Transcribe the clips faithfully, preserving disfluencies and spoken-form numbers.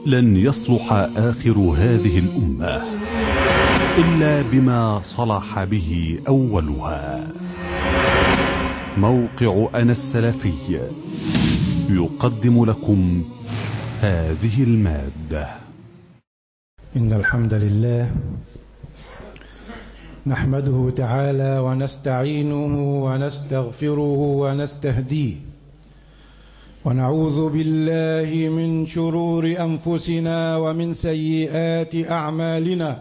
لن يصلح آخر هذه الأمة إلا بما صلح به أولها. موقع أنا السلفي يقدم لكم هذه المادة. إن الحمد لله نحمده تعالى ونستعينه ونستغفره ونستهديه، ونعوذ بالله من شرور أنفسنا ومن سيئات أعمالنا.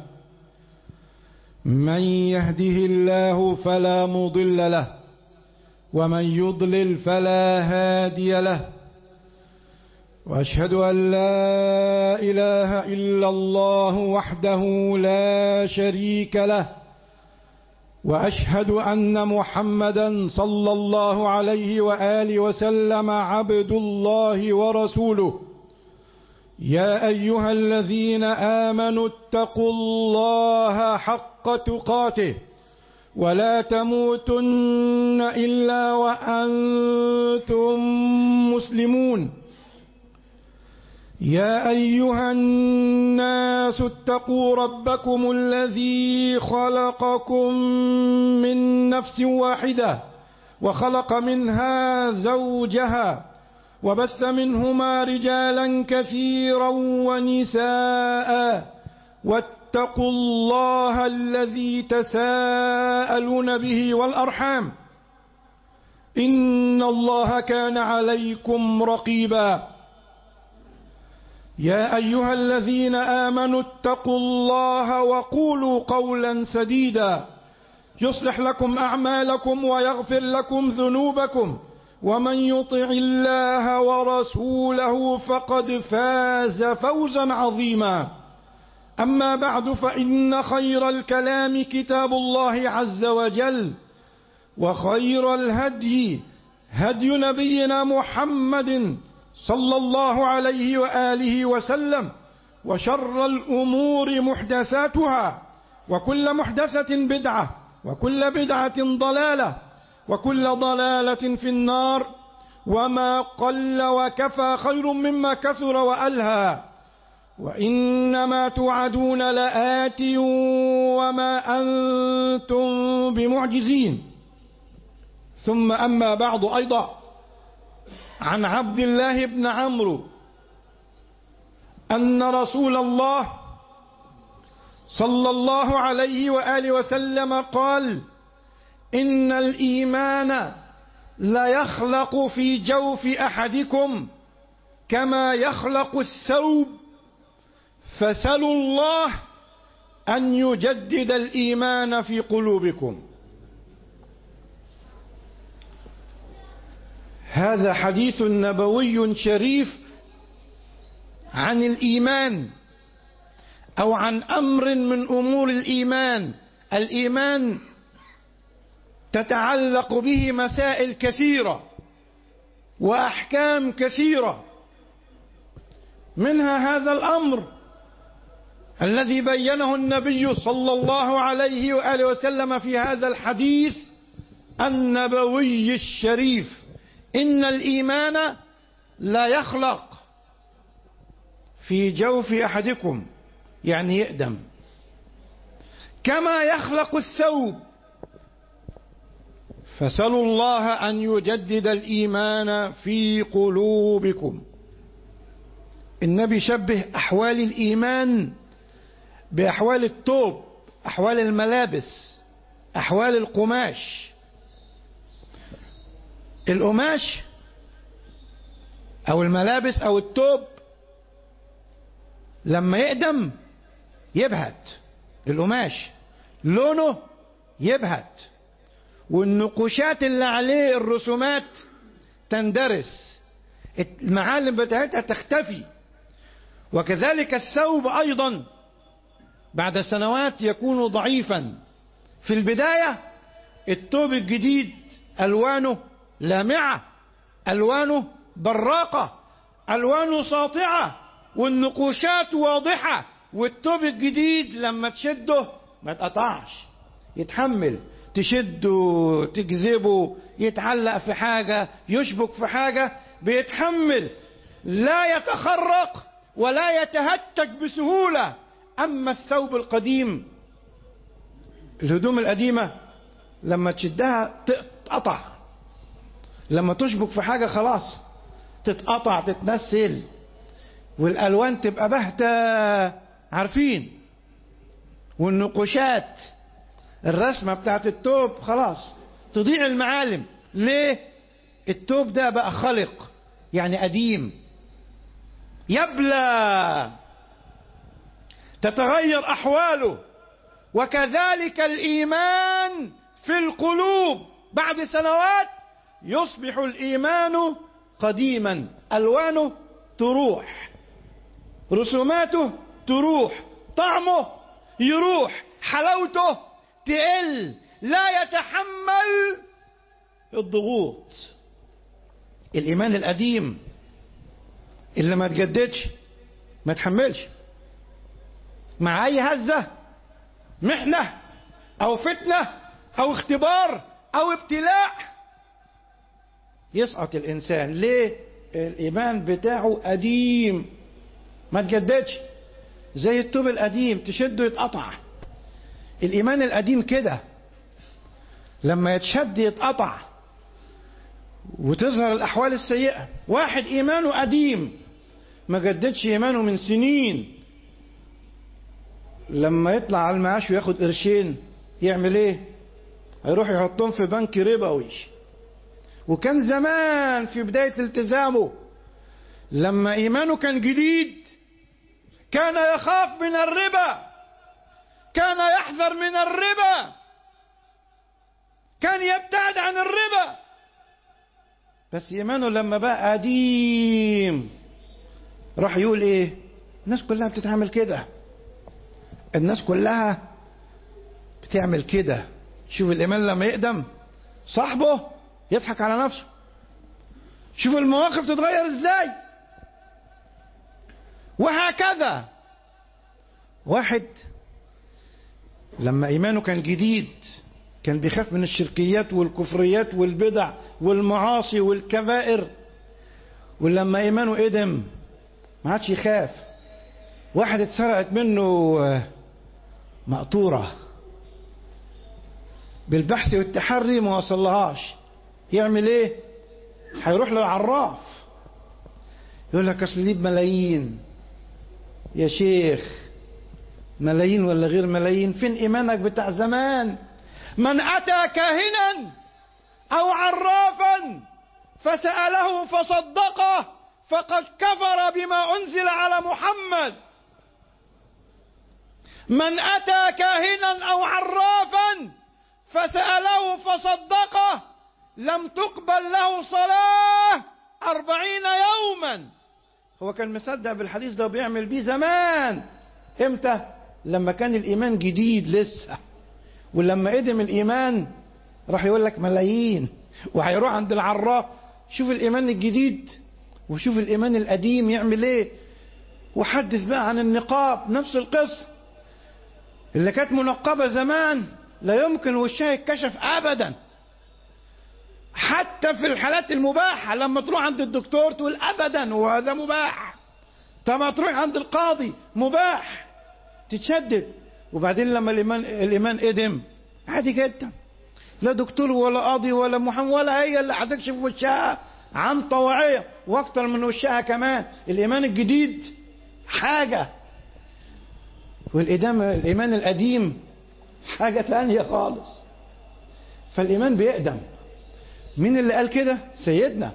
من يهده الله فلا مضل له، ومن يضلل فلا هادي له. وأشهد أن لا إله إلا الله وحده لا شريك له، وأشهد أن محمدا صلى الله عليه وآله وسلم عبد الله ورسوله. يا أيها الذين آمنوا اتقوا الله حق تقاته ولا تموتن إلا وأنتم مسلمون. يا أيها الناس اتقوا ربكم الذي خلقكم من نفس واحدة وخلق منها زوجها وبث منهما رجالا كثيرا ونساء، واتقوا الله الذي تساءلون به والأرحام إن الله كان عليكم رقيبا. يا أيها الذين آمنوا اتقوا الله وقولوا قولا سديدا يصلح لكم أعمالكم ويغفر لكم ذنوبكم، ومن يطع الله ورسوله فقد فاز فوزا عظيما. أما بعد، فإن خير الكلام كتاب الله عز وجل، وخير الهدي هدي نبينا محمد صلى الله عليه وآله وسلم، وشر الأمور محدثاتها، وكل محدثة بدعة، وكل بدعة ضلالة، وكل ضلالة في النار. وما قل وكفى خير مما كثر وألهى، وإنما توعدون لآت وما أنتم بمعجزين. ثم أما بعد، أيضا عن عبد الله بن عمرو أن رسول الله صلى الله عليه وآله وسلم قال: إن الإيمان لا يخلق في جوف أحدكم كما يخلق الثوب، فسلوا الله أن يجدد الإيمان في قلوبكم. هذا حديث نبوي شريف عن الإيمان، أو عن أمر من أمور الإيمان. الإيمان تتعلق به مسائل كثيرة وأحكام كثيرة، منها هذا الأمر الذي بينه النبي صلى الله عليه وآله وسلم في هذا الحديث النبوي الشريف: إن الإيمان لا يخلق في جوف أحدكم، يعني يقدم، كما يخلق الثوب، فسلوا الله أن يجدد الإيمان في قلوبكم. النبي شبه أحوال الإيمان بأحوال الثوب، أحوال الملابس، أحوال القماش. القماش أو الملابس أو الثوب لما يقدم يبهت، القماش لونه يبهت، والنقوشات اللي عليه الرسومات تندرس، المعالم بتاعتها تختفي. وكذلك الثوب أيضا بعد سنوات يكون ضعيفا. في البداية الثوب الجديد ألوانه لامعة، ألوانه براقة، ألوانه ساطعة، والنقوشات واضحة. والثوب الجديد لما تشده ما يتقطعش، يتحمل، تشده تجذبه، يتعلق في حاجة، يشبك في حاجة، بيتحمل، لا يتخرق ولا يتهتك بسهولة. أما الثوب القديم، الهدوم القديمة لما تشدها تتقطع، لما تشبك في حاجة خلاص تتقطع تتنسل، والألوان تبقى باهتة، عارفين، والنقوشات الرسمة بتاعت التوب خلاص تضيع المعالم. ليه؟ التوب ده بقى خلق، يعني قديم، يبلى، تتغير أحواله. وكذلك الإيمان في القلوب بعد سنوات يصبح الإيمان قديما، ألوانه تروح، رسوماته تروح، طعمه يروح، حلاوته تقل، لا يتحمل الضغوط. الإيمان القديم اللي ما تجددش ما تحملش، مع أي هزة، محنة أو فتنة أو اختبار أو ابتلاء يسقط الإنسان. ليه؟ الإيمان بتاعه قديم ما تجددش، زي الطوب القديم تشده يتقطع. الإيمان القديم كده لما يتشد يتقطع وتظهر الأحوال السيئة. واحد إيمانه قديم ما جددش إيمانه من سنين، لما يطلع على المعاش وياخد قرشين يعمل ايه؟ هيروح يحطهم في بنك ربوي. وكان زمان في بداية التزامه لما إيمانه كان جديد كان يخاف من الربا، كان يحذر من الربا، كان يبتعد عن الربا. بس إيمانه لما بقى قديم راح يقول ايه؟ الناس كلها بتتعامل كده، الناس كلها بتعمل كده. شوف الإيمان لما يقدم صاحبه يضحك على نفسه. شوف المواقف تتغير ازاي. وهكذا واحد لما إيمانه كان جديد كان بيخاف من الشركيات والكفريات والبدع والمعاصي والكبائر، ولما إيمانه قدم ما عادش يخاف. واحد اتسرقت منه مقطورة بالبحث والتحري ما وصلهاش، يعمل ايه؟ هيروح للعراف يقول لك اصل دي بملايين. يا شيخ ملايين ولا غير ملايين، فين ايمانك بتاع زمان؟ من اتى كاهنا او عرافا فسأله فصدقه فقد كفر بما انزل على محمد. من أتى كاهنا أو عرافا فسأله فصدقه لم تقبل له صلاة أربعين يوما. هو كان مصدق بالحديث ده وبيعمل بيه زمان. امتى؟ لما كان الإيمان جديد لسه، ولما قدم الإيمان راح يقول لك ملايين، وهيروح عند العراف. شوف الإيمان الجديد وشوف الإيمان القديم يعمل ايه. وحدث بقى عن النقاب، نفس القصة. اللي كانت منقبة زمان لا يمكن وشها يتكشف أبدا، حتى في الحالات المباحة. لما تروح عند الدكتور تقول أبدا وهذا مباح. طب ما تروح عند القاضي مباح، تتشدد. وبعدين لما الإيمان, الإيمان قدم عادي جدا، لا دكتور ولا قاضي ولا محامي ولا هي اللي هتكشف وشها عن طواعية، واكتر من وشها كمان. الإيمان الجديد حاجة، والإيمان القديم حاجة تانية خالص. فالإيمان بيقدم. مين اللي قال كده؟ سيدنا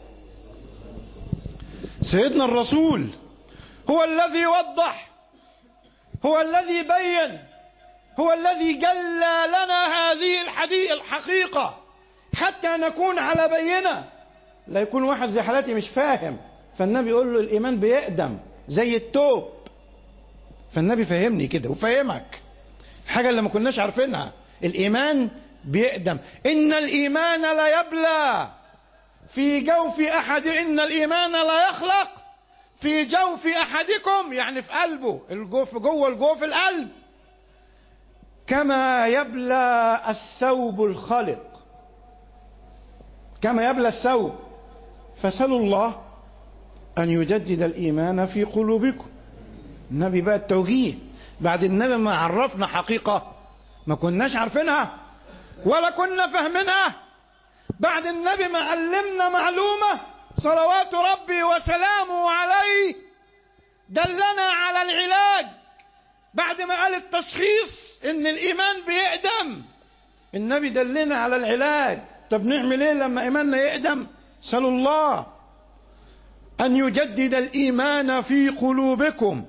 سيدنا الرسول هو الذي وضح، هو الذي بين، هو الذي جلى لنا هذه الحديث الحقيقة حتى نكون على بينة. لا يكون واحد زي حالاتي مش فاهم، فالنبي يقول له الإيمان بيقدم زي التوب. فالنبي فهمني كده وفهمك الحاجة اللي ما كناش عارفينها. الإيمان بيقدم. إن الإيمان لا يبلى في جوف أحد، إن الإيمان لا يخلق في جوف أحدكم، يعني في قلبه، الجوف جوه الجوف القلب، كما يبلى الثوب الخلق، كما يبلى الثوب. فسألوا الله أن يجدد الإيمان في قلوبكم. النبي بقى التوجيه بعد النبي ما عرفنا حقيقة ما كناش عارفينها ولا كنا فاهمينها، بعد النبي ما علمنا معلومة صلوات ربي وسلامه عليه، دلنا على العلاج بعد ما قال التشخيص ان الايمان بيقدم، النبي دلنا على العلاج. طب نعمل ايه لما ايماننا يقدم؟ سألوا الله ان يجدد الايمان في قلوبكم.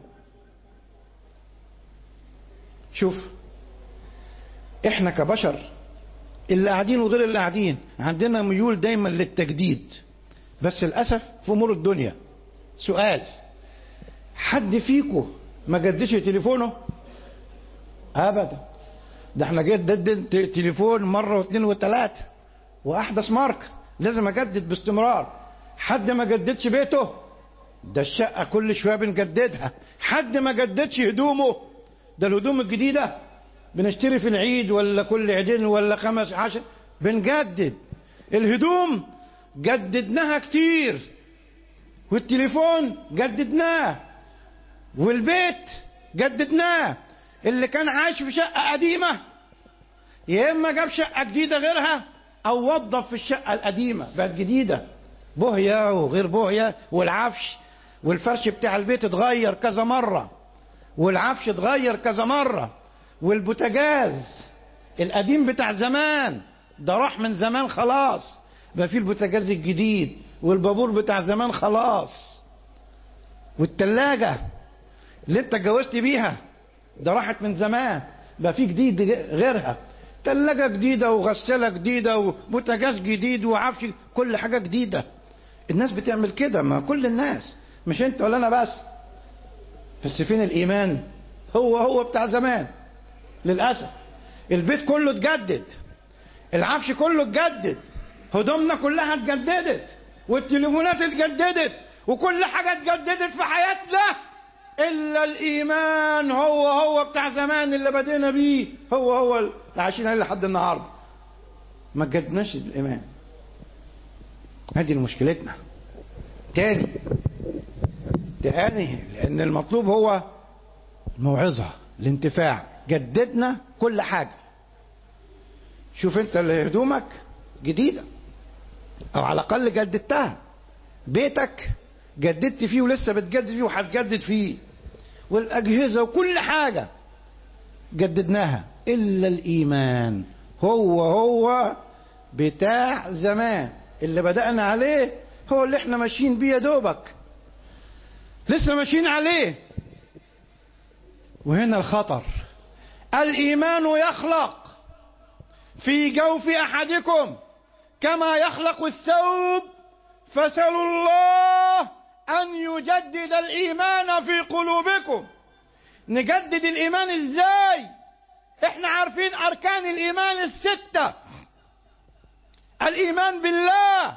شوف احنا كبشر اللي قاعدين وغير اللي قاعدين عندنا ميول دايما للتجديد، بس للاسف في امور الدنيا. سؤال، حد فيكم ما جددش تليفونه؟ ابدا. ده احنا جدد تليفون مره واثنين وثلاثه واحدث ماركه، لازم اجدد باستمرار. حد ما جددش بيته؟ ده الشقه كل شويه بنجددها. حد ما جددش هدومه؟ ده الهدوم الجديده بنشتري في العيد ولا كل عيدين ولا خمس عشر بنجدد. الهدوم جددناها كتير، والتليفون جددناه، والبيت جددناه. اللي كان عايش في شقة قديمة يا اما جاب شقة جديدة غيرها او وظف في الشقة القديمة بقت جديدة، بوهية وغير بوهية، والعفش والفرش بتاع البيت اتغير كذا مرة، والعفش اتغير كذا مرة، والبوتاجاز القديم بتاع زمان ده راح من زمان خلاص، بقى فيه البوتاجاز الجديد، والبابور بتاع زمان خلاص، والتلاجة اللي انت اتجوزت بيها ده راحت من زمان، بقى فيه جديد غيرها، تلاجة جديدة وغسالة جديدة وبوتاجاز جديد وعفش، كل حاجة جديدة. الناس بتعمل كده، ما كل الناس، مش انت ولا انا بس. بس فين الايمان؟ هو هو بتاع زمان للاسف. البيت كله اتجدد، العفش كله اتجدد، هدومنا كلها اتجددت، والتليفونات اتجددت، وكل حاجة اتجددت في حياتنا إلا الإيمان. هو هو بتاع زمان اللي بدينا بيه، هو هو اللي عايشين عليه لحد النهارده. ما تجددناش الإيمان. هذه مشكلتنا. تاني تاني لأن المطلوب هو الموعظة، الانتفاع. جددنا كل حاجة. شوف أنت اللي هدومك جديدة أو على الأقل جددتها، بيتك جددت فيه ولسه بتجدد فيه وهتجدد فيه، والأجهزة وكل حاجة جددناها إلا الإيمان. هو هو بتاع زمان اللي بدأنا عليه، هو اللي احنا ماشيين بيه يا دوبك، لسه ماشيين عليه. وهنا الخطر. الإيمان يخلق في جوف أحدكم كما يخلق الثوب، فسألوا الله أن يجدد الإيمان في قلوبكم. نجدد الإيمان إزاي؟ إحنا عارفين أركان الإيمان الستة: الإيمان بالله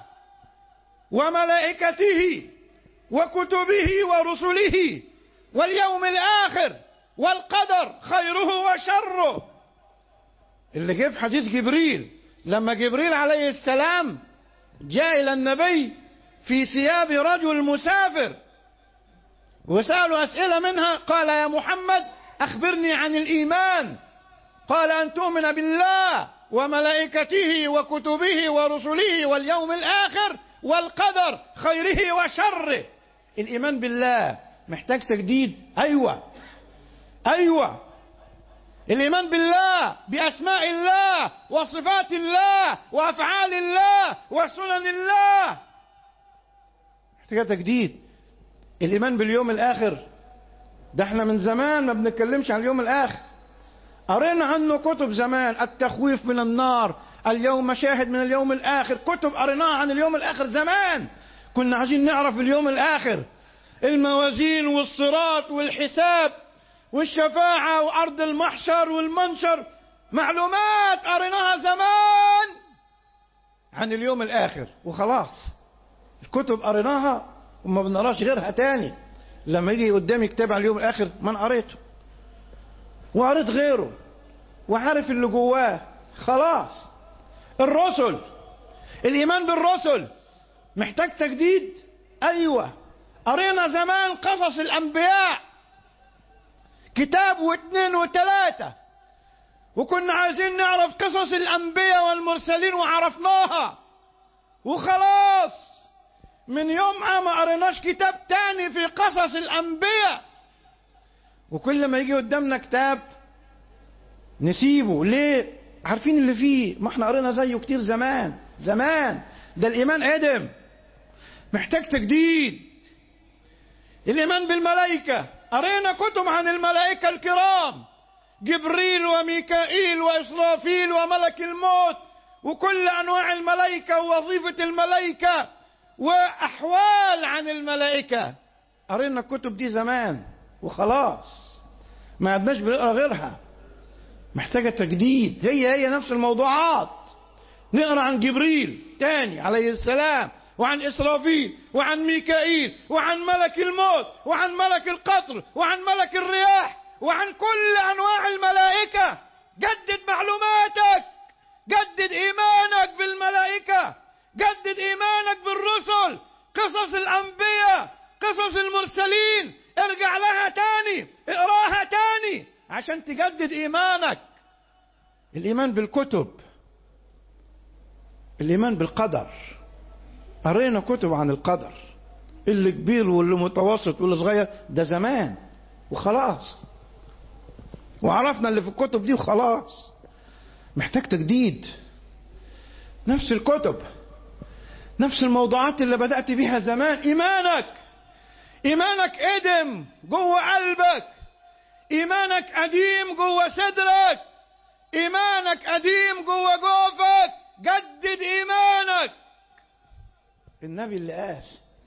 وملائكته وكتبه ورسله واليوم الآخر والقدر خيره وشره، اللي جه في حديث جبريل لما جبريل عليه السلام جاء إلى النبي في ثياب رجل مسافر وسألوا أسئلة منها، قال: يا محمد أخبرني عن الإيمان. قال: أن تؤمن بالله وملائكته وكتبه ورسله واليوم الآخر والقدر خيره وشره. الإيمان بالله محتاج تجديد؟ أيوة أيوة. الإيمان بالله بأسماء الله وصفات الله وأفعال الله وسنن الله محتاج تجديد. الإيمان باليوم الآخر ده احنا من زمان ما بنتكلمش عن اليوم الآخر، قرينا عنه كتب زمان، التخويف من النار، اليوم شاهد من اليوم الآخر، كتب قريناها عن اليوم الآخر زمان. كنا عايزين نعرف اليوم الآخر، الموازين والصراط والحساب والشفاعة وأرض المحشر والمنشر، معلومات قريناها زمان عن اليوم الآخر وخلاص. الكتب قريناها وما بنقراش غيرها تاني. لما يجي قدامي كتاب عن اليوم الآخر ما أنا قريته وقريت غيره وعارف اللي جواه خلاص. الرسل، الإيمان بالرسل محتاج تجديد؟ أيوة. قرينا زمان قصص الأنبياء كتاب واثنين وثلاثة، وكنا عايزين نعرف قصص الأنبياء والمرسلين وعرفناها وخلاص. من يومها ما قريناش كتاب تاني في قصص الأنبياء، وكل ما يجي قدامنا كتاب نسيبه. ليه؟ عارفين اللي فيه، ما احنا قرينا زيه كتير زمان زمان. ده الإيمان قدم، محتاج تجديد. الإيمان بالملائكة، قرينا كتب عن الملائكة الكرام، جبريل وميكائيل وإسرافيل وملك الموت وكل أنواع الملائكة ووظيفة الملائكة وأحوال عن الملائكة. قرينا الكتب دي زمان وخلاص، ما عدناش بنقرا غيرها، محتاجة تجديد. هي هي نفس الموضوعات. نقرا عن جبريل تاني عليه السلام، وعن إسرافيل، وعن ميكائيل، وعن ملك الموت، وعن ملك القطر، وعن ملك الرياح، وعن كل أنواع الملائكة. جدد معلوماتك، جدد إيمانك بالملائكة، جدد إيمانك بالرسل، قصص الأنبياء، قصص المرسلين، ارجع لها تاني، اقراها تاني عشان تجدد إيمانك. الإيمان بالكتب، الإيمان بالقدر. قرينا كتب عن القدر، اللي كبير واللي متوسط واللي صغير، ده زمان وخلاص، وعرفنا اللي في الكتب دي وخلاص. محتاج تجديد. نفس الكتب، نفس الموضوعات اللي بدأت بيها زمان. إيمانك إيمانك قدم جوه قلبك، إيمانك قديم جوه صدرك، إيمانك قديم جوه جوفك. جدد إيمانك. النبي اللي قال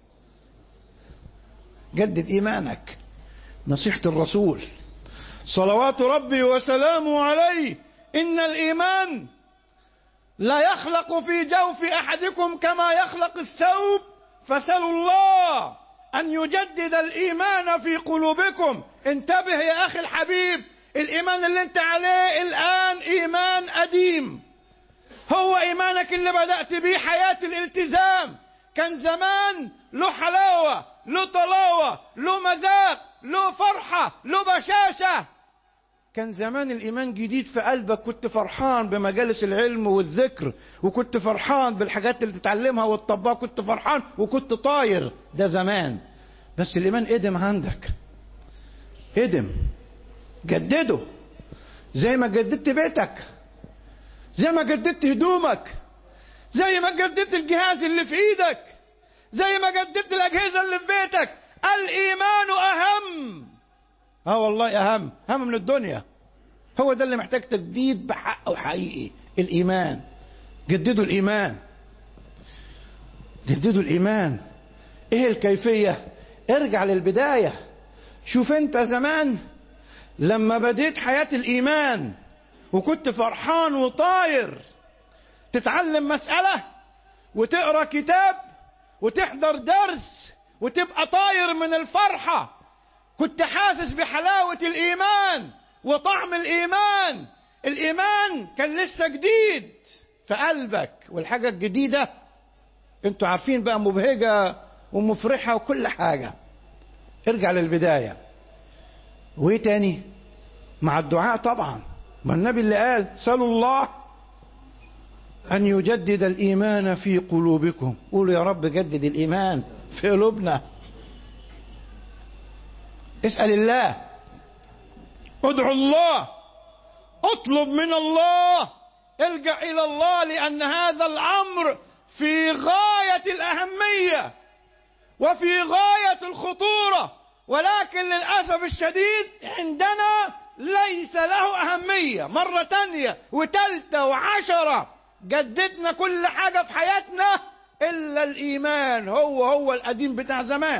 جدد إيمانك، نصيحة الرسول صلوات ربي وسلامه عليه: إن الإيمان لا يخلق في جوف أحدكم كما يخلق الثوب، فسلوا الله أن يجدد الإيمان في قلوبكم. انتبه يا أخي الحبيب، الإيمان اللي انت عليه الآن إيمان قديم، هو إيمانك اللي بدأت بيه حياة الالتزام. كان زمان له حلاوة، له طلاوة، له مذاق، له فرحة، له بشاشة. كان زمان الإيمان جديد في قلبك، كنت فرحان بمجالس العلم والذكر، وكنت فرحان بالحاجات اللي تتعلمها وتطبقها، كنت فرحان وكنت طاير. ده زمان. بس الإيمان قدم عندك، قدم. جدده زي ما جددت بيتك، زي ما جددت هدومك، زي ما جددت الجهاز اللي في ايدك، زي ما جددت الأجهزة اللي في بيتك. الإيمان أهم. اه والله أهم، أهم من الدنيا. هو ده اللي محتاج تجديد بحق وحقيقي. الإيمان، جددوا الإيمان، جددوا الإيمان. إيه الكيفية؟ ارجع للبداية. شوف أنت زمان لما بديت حياة الإيمان وكنت فرحان وطاير، تتعلم مسألة وتقرأ كتاب وتحضر درس وتبقى طاير من الفرحة. كنت حاسس بحلاوة الإيمان وطعم الإيمان. الإيمان كان لسه جديد في قلبك، والحاجة الجديدة انتوا عارفين بقى مبهجة ومفرحة وكل حاجة. ارجع للبداية. وايه تاني؟ مع الدعاء طبعا. ما النبي اللي قال: سألوا الله أن يجدد الإيمان في قلوبكم. قولوا يا رب جدد الإيمان في قلوبنا. اسأل الله، ادعو الله، اطلب من الله، الجأ إلى الله، لأن هذا الأمر في غاية الأهمية وفي غاية الخطورة، ولكن للأسف الشديد عندنا ليس له أهمية. مرة تانية وتالتة وعشرة جددنا كل حاجة في حياتنا إلا الإيمان، هو هو القديم بتاع زمان.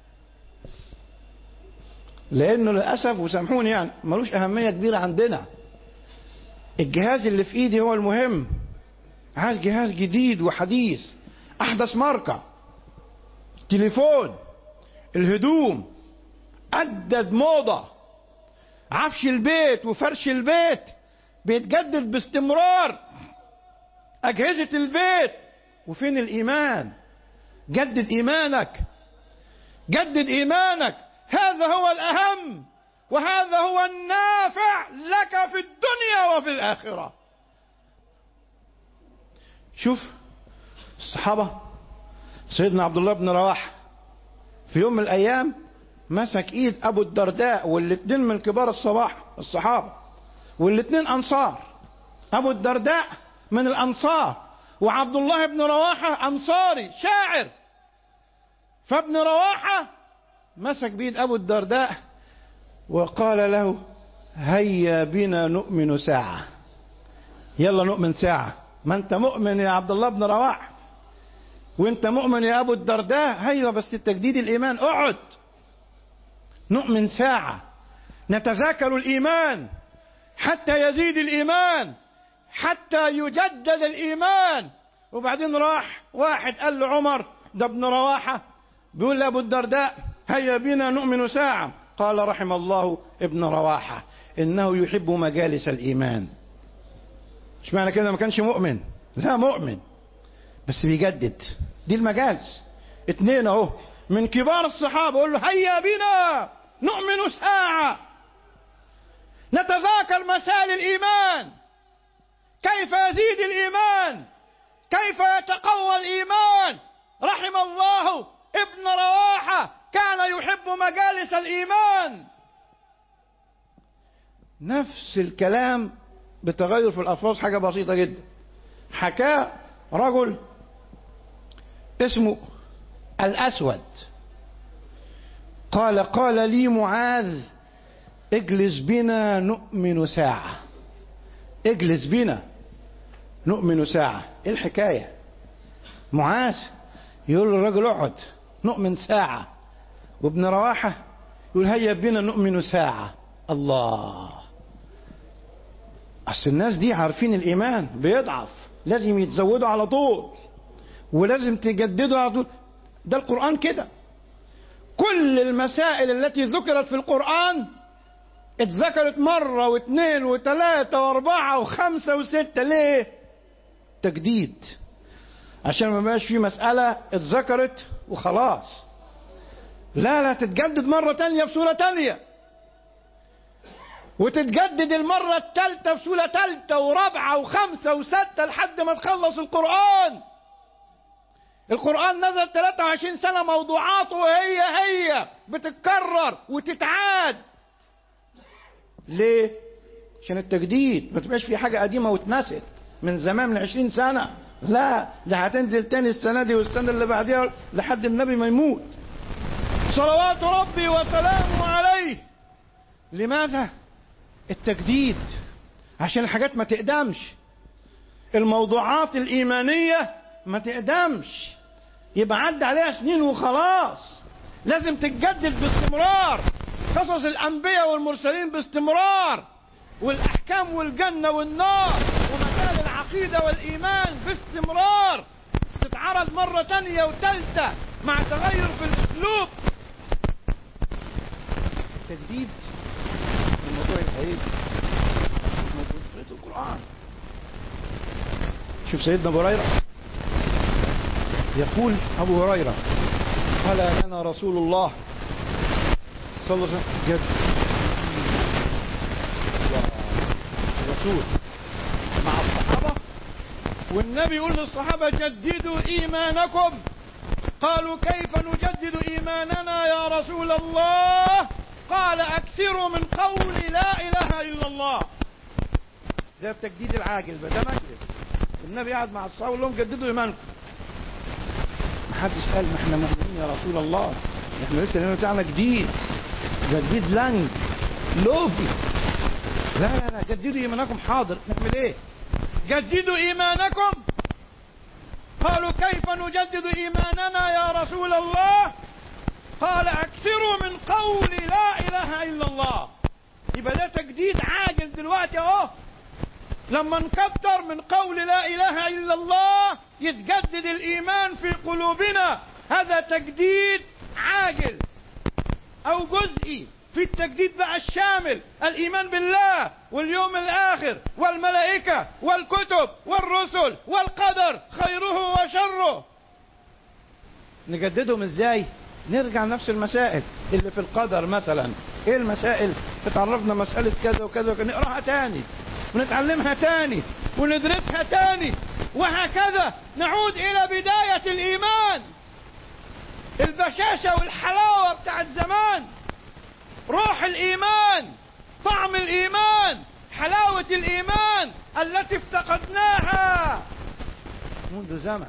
لأنه للأسف وسامحوني يعني ملوش أهمية كبيرة عندنا. الجهاز اللي في إيدي هو المهم. عايز جهاز جديد وحديث، أحدث ماركة، تليفون، الهدوم، أجدد موضة، عفش البيت وفرش البيت بيتجدد باستمرار، أجهزة البيت. وفين الإيمان؟ جدد إيمانك، جدد إيمانك. هذا هو الأهم، وهذا هو النافع لك في الدنيا وفي الآخرة. شوف الصحابة، سيدنا عبد الله بن رواحة في يوم من الأيام مسك إيد أبو الدرداء، والاثنين من كبار الصباح الصحابة، والاثنين أنصار. أبو الدرداء من الأنصار، وعبد الله بن رواحة أنصاري شاعر. فابن رواحة مسك بيد أبو الدرداء وقال له: هيا بنا نؤمن ساعة. يلا نؤمن ساعة. ما أنت مؤمن يا عبد الله بن رواحة، وأنت مؤمن يا أبو الدرداء. أيوة، بس التجديد الإيمان. اقعد نؤمن ساعة، نتذاكر الإيمان حتى يزيد الإيمان، حتى يجدد الإيمان. وبعدين راح واحد قال له عمر ده ابن رواحة بيقول لأبو الدرداء: هيا بنا نؤمن ساعة. قال: رحم الله ابن رواحة، إنه يحب مجالس الإيمان. مش معنى كده ما كانش مؤمن، لا مؤمن، بس بيجدد. دي المجالس. اتنين اهو من كبار الصحابة يقول له: هيا بنا نؤمن ساعة، نتذاكر مسائل الإيمان، كيف يزيد الإيمان، كيف يتقوى الإيمان. رحم الله ابن رواحة، كان يحب مجالس الإيمان. نفس الكلام بتغير في الألفاظ، حاجة بسيطة جدا. حكاه رجل اسمه الأسود، قال: قال لي معاذ: اجلس بنا نؤمن ساعة. اجلس بنا نؤمن ساعة. ايه الحكاية؟ معاذ يقول للرجل: اقعد نؤمن ساعة، وابن رواحة يقول: هيا بنا نؤمن ساعة. الله، أصل الناس دي عارفين الإيمان بيضعف، لازم يتزودوا على طول، ولازم تجددوا على طول. ده القرآن كده. كل المسائل التي ذكرت في القرآن اتذكرت مرة واثنين وثلاثة واربعة وخمسة وستة. ليه؟ تجديد، عشان ما بقاش في مسألة اتذكرت وخلاص. لا لا، تتجدد مرة تانية في سورة تانية، وتتجدد المرة الثالثة في سورة ثالثة ورابعة وخمسة وستة لحد ما تخلص القرآن. القرآن نزل ثلاثة وعشرين سنة، موضوعاته هي هي بتتكرر وتتعاد. ليه؟ عشان التجديد، ما تبقاش في حاجة قديمة واتنست من زمان من عشرين سنة. لا، ده هتنزل تاني السنة دي والسنة اللي بعدها لحد النبي ما يموت صلوات ربي وسلامه عليه. لماذا؟ التجديد، عشان الحاجات ما تقدمش، الموضوعات الإيمانية ما تقدمش، يبقى عدى عليها سنين وخلاص. لازم تتجدد باستمرار. قصص الأنبياء والمرسلين باستمرار، والأحكام والجنة والنار ومسائل العقيدة والإيمان باستمرار، تتعرض مرة تانية وثالثة مع تغير في الأسلوب. تجديد الموضوع الحقيقي موجود في القرآن. شوف سيدنا أبو هريرة يقول: أبو هريرة قال لنا رسول الله صلى الله عليه وسلم: جد الرسول مع الصحابة، والنبي يقول للصحابة: جددوا إيمانكم. قالوا: كيف نجدد إيماننا يا رسول الله؟ قال: أكثروا من قول لا إله إلا الله. ده التجديد العاجل، ده مجلس النبي قاعد مع الصحابة يقول لهم: جددوا إيمانكم. محدش قال: ما احنا مؤمنين يا رسول الله، احنا لسه الإيمان بتاعنا جديد، ده جديد لانج لوفي. لا لا لا، جددوا إيمانكم. حاضر، نعمل إيه؟ جددوا إيمانكم. قالوا: كيف نجدد إيماننا يا رسول الله؟ قال: أكثروا من قول لا إله إلا الله. يبقى ده تجديد عاجل دلوقتي اهو. لما نكتر من قول لا إله إلا الله يتجدد الإيمان في قلوبنا. هذا تجديد عاجل أو جزئي. في التجديد بقى الشامل، الإيمان بالله واليوم الآخر والملائكة والكتب والرسل والقدر خيره وشره. نجددهم ازاي؟ نرجع لنفس المسائل اللي في القدر مثلا. ايه المسائل؟ اتعرفنا مسألة كذا وكذا وكذا، نقراها تاني ونتعلمها تاني وندرسها تاني، وهكذا نعود الى بداية الايمان، البشاشة والحلاوة بتاعت زمان، روح الايمان، طعم الايمان، حلاوة الايمان التي افتقدناها منذ زمن.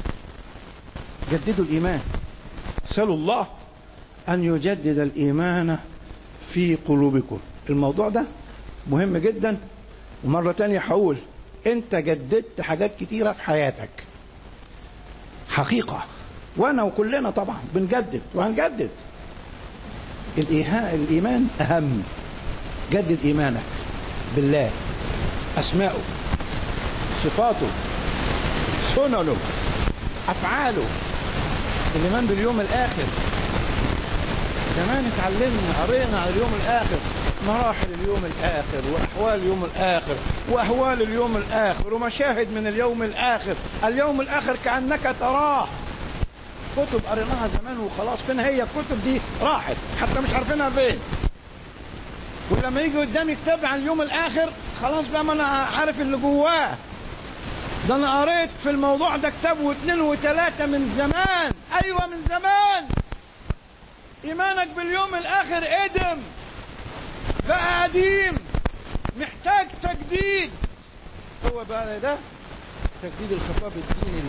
جددوا الايمان، اسألوا الله ان يجدد الايمان في قلوبكم. الموضوع ده مهم جدا، ومرة تانية هقول انت جددت حاجات كتيرة في حياتك حقيقة، وانا وكلنا طبعا بنجدد وهنجدد. الإيها- الايمان اهم. جدد ايمانك بالله، اسماءه، صفاته، سننه، افعاله، الايمان باليوم الاخر. زمان اتعلمنا قرينا على اليوم الاخر، مراحل اليوم الاخر واحوال اليوم الاخر واهوال اليوم الاخر ومشاهد من اليوم الاخر. اليوم الاخر كأنك تراه. كتب قريناها زمان وخلاص، فين هي الكتب دي؟ راحت، حتى مش عارفينها فين. ولما يجي قدامي كتاب عن اليوم الاخر خلاص بقى ما انا عارف اللي جواه. ده انا قريت في الموضوع ده كتاب واثنين وثلاثة من زمان. ايوه من زمان. ايمانك باليوم الاخر ادم بقى قديم، محتاج تجديد. هو بقى ده تجديد الخطاب الديني،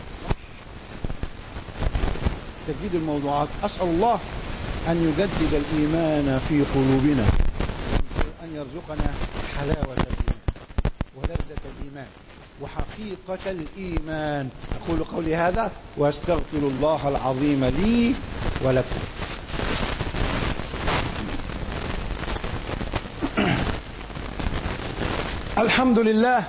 تجديد الموضوعات. اسال الله ان يجدد الايمان في قلوبنا، ان يرزقنا حلاوه الايمان ولذه الايمان وحقيقه الايمان. اقول قولي هذا واستغفر الله العظيم لي ولكم. الحمد لله،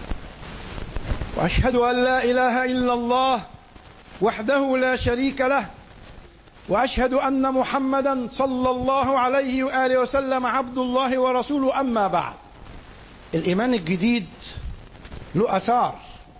وأشهد أن لا إله إلا الله وحده لا شريك له، وأشهد أن محمدا صلى الله عليه وآله وسلم عبد الله ورسوله. أما بعد، الإيمان الجديد له أثار.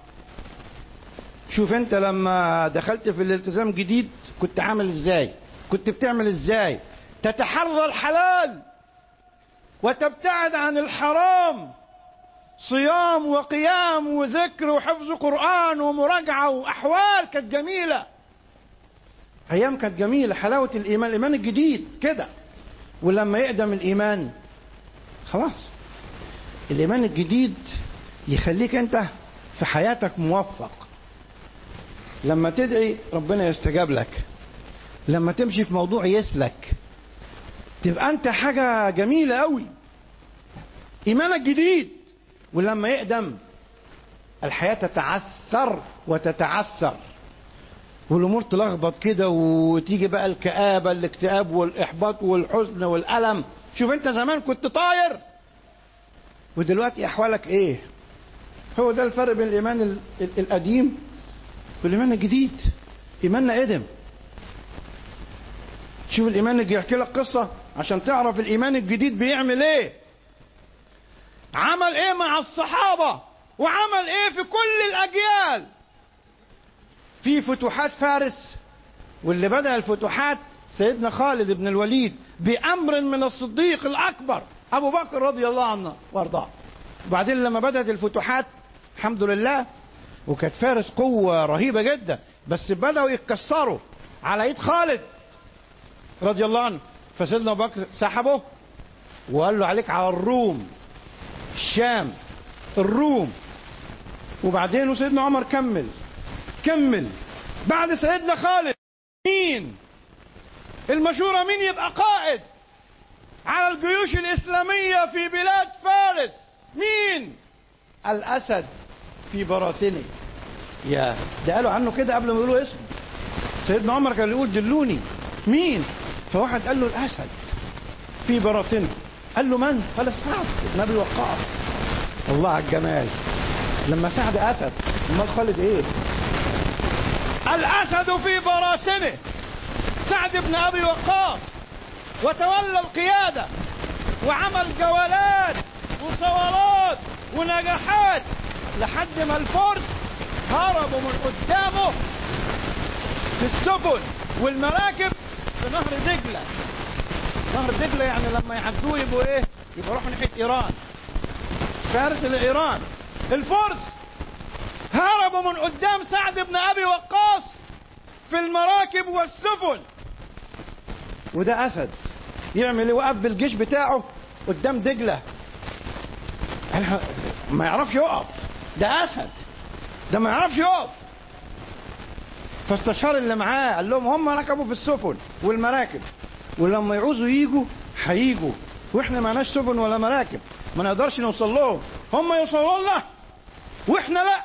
شوف أنت لما دخلت في الالتزام جديد كنت عامل إزاي، كنت بتعمل إزاي، تتحرى الحلال وتبتعد عن الحرام، صيام وقيام وذكر وحفظ قرآن ومراجعة وأحوال كانت جميلة. أيام كانت جميلة، حلاوة الإيمان، الإيمان الجديد كده. ولما يقدم الإيمان خلاص، الإيمان الجديد يخليك أنت في حياتك موفق. لما تدعي ربنا يستجاب لك، لما تمشي في موضوع يسلك، تبقى أنت حاجة جميلة قوي. إيمانك جديد. ولما يقدم الحياة تتعثر وتتعثر، والأمور تلخبط كده، وتيجي بقى الكآبة، الاكتئاب والإحباط والحزن والألم. شوف أنت زمان كنت طاير، ودلوقتي أحوالك إيه. هو ده الفرق بين الإيمان القديم والإيمان الجديد. إيماننا قدم. شوف الإيمان اللي يحكي لك قصة عشان تعرف الإيمان الجديد بيعمل إيه. عمل إيه مع الصحابة، وعمل إيه في كل الأجيال. في فتوحات فارس، واللي بدأ الفتوحات سيدنا خالد بن الوليد بأمر من الصديق الأكبر أبو بكر رضي الله عنه وارضاه. وبعدين لما بدأت الفتوحات الحمد لله، وكانت فارس قوة رهيبة جدا، بس بدأوا يتكسروا على ايد خالد رضي الله عنه. فسيدنا ابو بكر سحبه وقال له عليك على الروم، الشام، الروم. وبعدين سيدنا عمر كمل كمل بعد سيدنا خالد. مين المشورة؟ مين يبقى قائد على الجيوش الإسلامية في بلاد فارس؟ مين؟ الأسد في براثنه. يا ده قالوا عنه كده قبل ما يقولوا اسمه. سيدنا عمر كان يقول دلوني مين؟ فواحد قال له الأسد في براثنه. قال له من؟ قال سعد بن أبي وقاص. الله على الجمال. لما سعد أسد، امال خالد ايه؟ الأسد في براثنه، سعد بن أبي وقاص. وتولى القيادة وعمل جولات وصولات ونجاحات لحد ما الفرس هربوا من قدامه في السفن والمراكب في نهر دجلة. نهر دجلة يعني لما يعدوه يبقوا ايه؟ يبقوا يروحوا ناحية ايران، فارس لايران. الفرس هربوا من قدام سعد بن ابي وقاص في المراكب والسفن، وده اسد يعمل ايه؟ وقف بالجيش بتاعه قدام دجلة، ما يعرفش يقف، ده اسد، ده ما يعرفش يقف. فاستشار اللي معاه، قال لهم هم ركبوا في السفن والمراكب، ولما يعوزوا يجوا هيجوا، واحنا معناش سفن ولا مراكب، ما نقدرش نوصل لهم، هم يوصلوا لنا واحنا لا.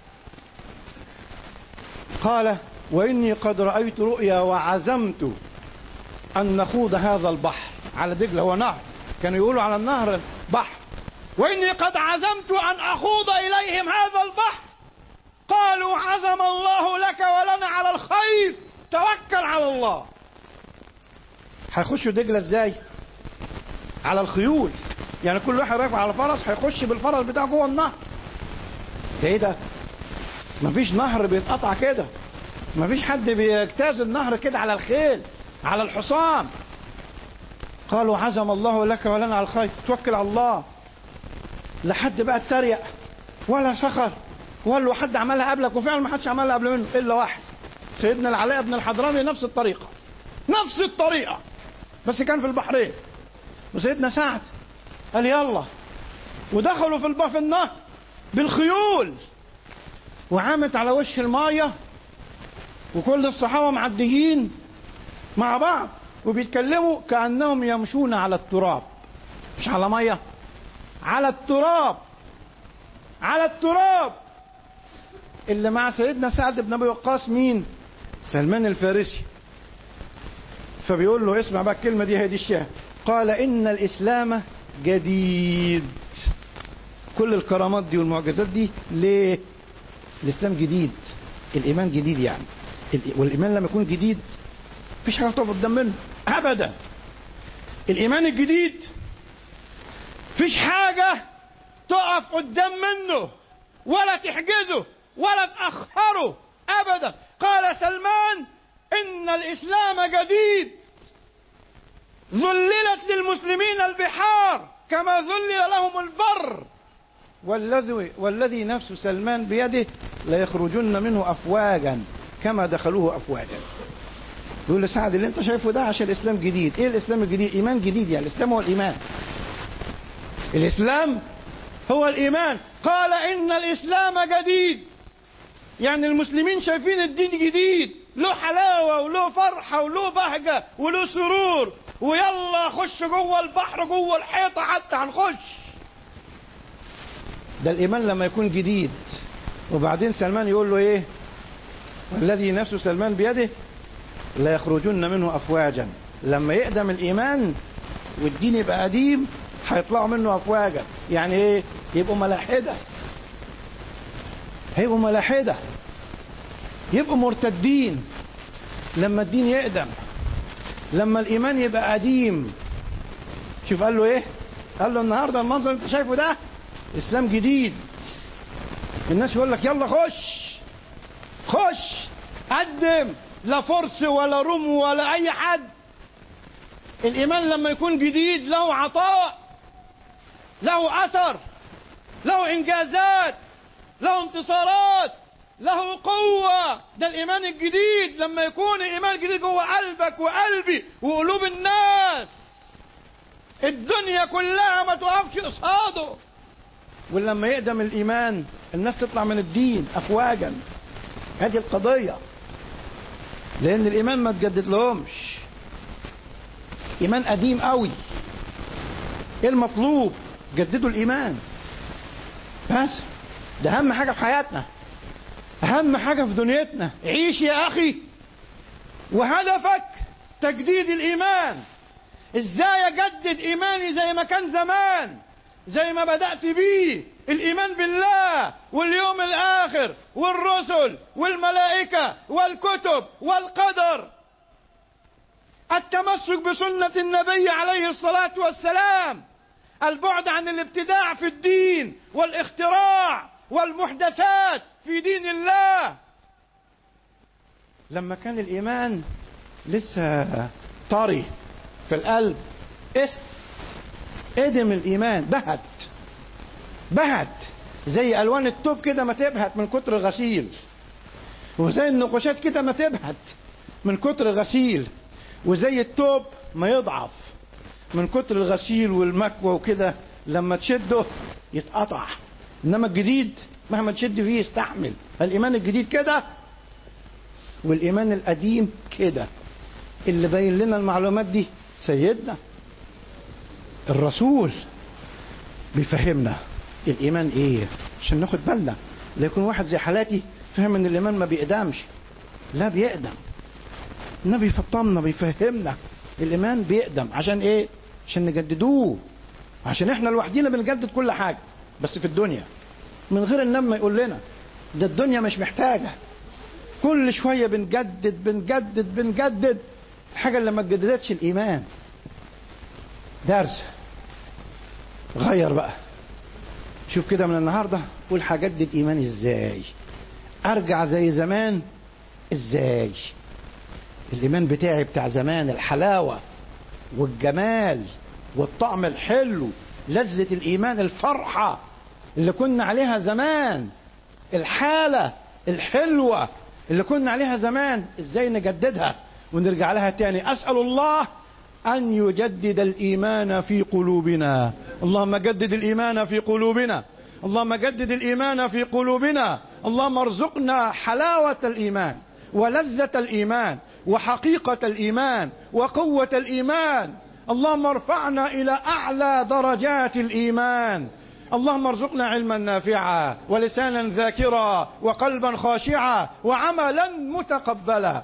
قال واني قد رايت رؤيا وعزمت ان نخوض هذا البحر. على دجله هو نهر، كانوا يقولوا على النهر بحر. واني قد عزمت ان اخوض اليهم هذا البحر. قالوا عزم الله لك ولنا على الخير، توكل على الله. هيخشوا دجله ازاي؟ على الخيول، يعني كل واحد راكب على فرس هيخش بالفرس بتاعه جوه النهر. ايه ده؟ مفيش نهر بيتقطع كده، مفيش حد بيجتاز النهر كده على الخيل على الحصان. قالوا عزم الله لك ولنا على الخير، توكل على الله. لحد بقى اتريق ولا سخر وقال له حد عملها قبلك، وفعلا ما حدش عملها قبل منه الا واحد، سيدنا العلاء بن الحضرمي. نفس الطريقه نفس الطريقه بس كان في البحرين. وسيدنا سعد قال يلا، ودخلوا في البحر في النهر بالخيول، وعامت على وش المايه، وكل الصحابه معديين مع بعض وبيتكلموا كانهم يمشون على التراب، مش على ميه، على التراب، على التراب. اللي مع سيدنا سعد بن ابي وقاص مين؟ سلمان الفارسي. فبيقول له اسمع بقى الكلمه دي، هي دي الشاهد. قال ان الاسلام جديد. كل الكرامات دي والمعجزات دي ليه؟ الاسلام جديد، الايمان جديد يعني. والايمان لما يكون جديد مفيش حاجه تقف قدام منه ابدا. الايمان الجديد مفيش حاجه تقف قدام منه ولا تحجزه ولا تاخره ابدا. قال سلمان ان الاسلام جديد، ذللت للمسلمين البحار كما ذلل لهم البر، والذي والذي نفس سلمان بيده ليخرجن منه افواجا كما دخلوه افواجا. يقول لسعد اللي انت شايفه ده عشان الاسلام جديد. ايه الاسلام الجديد؟ ايمان جديد، يعني الاسلام هو الايمان، الاسلام هو الايمان. قال ان الاسلام جديد، يعني المسلمين شايفين الدين جديد، له حلاوه وله فرحه وله بهجه وله سرور، ويلا خش جوه البحر جوه الحيطه حتى هنخش. ده الايمان لما يكون جديد. وبعدين سلمان يقول له ايه؟ والذي نفس سلمان بيده لا يخرجن منه افواجا. لما يقدم الايمان والدين يبقى قديم هيطلعوا منه افواجا، يعني ايه؟ يبقوا ملاحده، هيبقوا ملاحده، يبقوا مرتدين. لما الدين يقدم، لما الايمان يبقى قديم. شوف قال له ايه؟ قال له النهارده المنظر اللي انت شايفه ده اسلام جديد. الناس يقول لك يلا خش خش قدم، لا فرس ولا روم ولا اي حد. الايمان لما يكون جديد له عطاء، له اثر، له انجازات، له انتصارات، له قوة. ده الايمان الجديد لما يكون الايمان الجديد جوه قلبك وقلبي وقلوب الناس، الدنيا كلها ما توقفش قصاده. ولما يقدم الايمان الناس تطلع من الدين افواجا. هذه القضية، لان الايمان ما تجدد لهمش، ايمان قديم قوي. ايه المطلوب؟ جددوا الايمان بس. ده اهم حاجة في حياتنا، اهم حاجة في دنيتنا. عيش يا اخي وهدفك تجديد الايمان. ازاي اجدد ايماني زي ما كان زمان، زي ما بدأت بيه؟ الايمان بالله واليوم الاخر والرسل والملائكة والكتب والقدر، التمسك بسنة النبي عليه الصلاة والسلام، البعد عن الابتداع في الدين والاختراع والمحدثات في دين الله. لما كان الإيمان لسه طري في القلب ايه ادم الإيمان، بهت بهت زي ألوان التوب كده ما تبهت من كتر الغسيل، وزي النقوشات كده ما تبهت من كتر الغسيل، وزي التوب ما يضعف من كتر الغسيل والمكوى وكده، لما تشده يتقطع. إنما الجديد مهما تشد فيه يستحمل. الإيمان الجديد كده والإيمان القديم كده. اللي باين لنا المعلومات دي سيدنا الرسول بيفهمنا الإيمان إيه عشان ناخد بالنا. لا يكون واحد زي حالاتي فهم إن الإيمان ما بيقدمش، لا بيقدم. النبي فطمنا بيفهمنا الإيمان بيقدم. عشان إيه؟ عشان نجددوه، عشان إحنا لوحدينا بنجدد كل حاجة بس في الدنيا من غير النبي ما يقول لنا. ده الدنيا مش محتاجة، كل شوية بنجدد بنجدد بنجدد. الحاجة اللي ما تجددتش الإيمان. درس غير بقى، شوف كده من النهاردة قول هجدد إيماني إزاي، أرجع زي زمان إزاي. الإيمان بتاعي بتاع زمان، الحلاوة والجمال والطعم الحلو، لذة الإيمان، الفرحة اللي كنا عليها زمان، الحالة الحلوة اللي كنا عليها زمان، إزاي نجددها ونرجع لها تاني. أسأل الله أن يجدد الإيمان في قلوبنا. اللهم جدد الإيمان في قلوبنا، اللهم جدد الإيمان في قلوبنا. اللهم ارزقنا حلاوة الإيمان ولذة الإيمان وحقيقة الإيمان وقوة الإيمان. اللهم ارفعنا إلى أعلى درجات الإيمان. اللهم ارزقنا علما نافعا ولسانا ذاكرا وقلبا خاشعا وعملا متقبلا.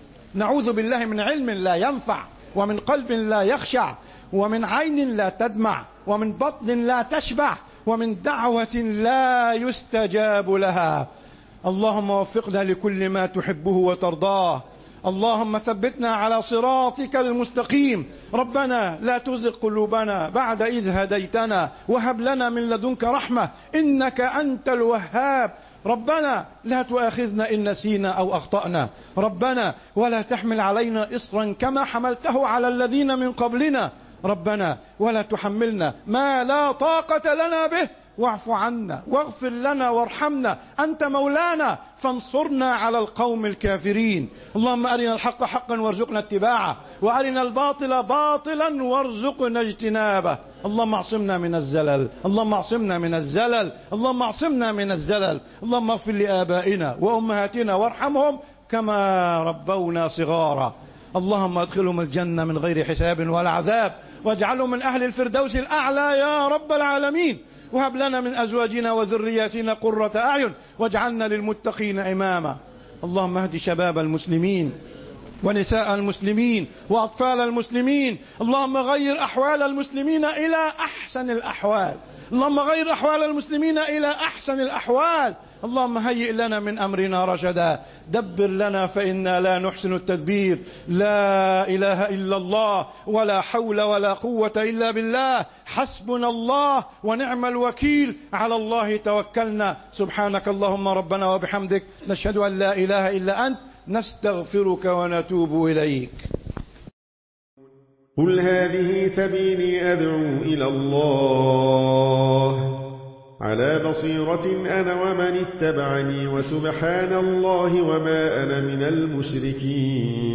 نعوذ بالله من علم لا ينفع ومن قلب لا يخشع ومن عين لا تدمع ومن بطن لا تشبع ومن دعوة لا يستجاب لها. اللهم وفقنا لكل ما تحبه وترضاه. اللهم ثبتنا على صراطك المستقيم. ربنا لا تزغ قلوبنا بعد إذ هديتنا وهب لنا من لدنك رحمة إنك أنت الوهاب. ربنا لا تؤاخذنا إن نسينا أو أخطأنا. ربنا ولا تحمل علينا إصرا كما حملته على الذين من قبلنا. ربنا ولا تحملنا ما لا طاقة لنا به واعف عنا واغفر لنا وارحمنا. أنت مولانا فانصرنا على القوم الكافرين. اللهم أرنا الحق حقا وارزقنا اتباعه وأرنا الباطل باطلا وارزقنا اجتنابه. اللهم اعصمنا من الزلل، اللهم اعصمنا من الزلل، اللهم اعصمنا من الزلل. اللهم اغفر لآبائنا وأمهاتنا وارحمهم كما ربونا صغارا. اللهم ادخلهم الجنة من غير حساب ولا عذاب واجعلهم من أهل الفردوس الأعلى يا رب العالمين. وهب لنا من أزواجنا وذرياتنا قرة أعين واجعلنا للمتقين إماما. اللهم اهد شباب المسلمين ونساء المسلمين وأطفال المسلمين. اللهم غير أحوال المسلمين إلى أحسن الأحوال. اللهم غير أحوال المسلمين إلى أحسن الأحوال. اللهم هيئ لنا من أمرنا رشدا. دبر لنا فإنا لا نحسن التدبير. لا إله إلا الله ولا حول ولا قوة إلا بالله. حسبنا الله ونعم الوكيل. على الله توكلنا. سبحانك اللهم ربنا وبحمدك نشهد أن لا إله إلا أنت نستغفرك ونتوب إليك. قل هذه سبيلي أدعو إلى الله على بصيرة أنا ومن اتبعني وسبحان الله وما أنا من المشركين.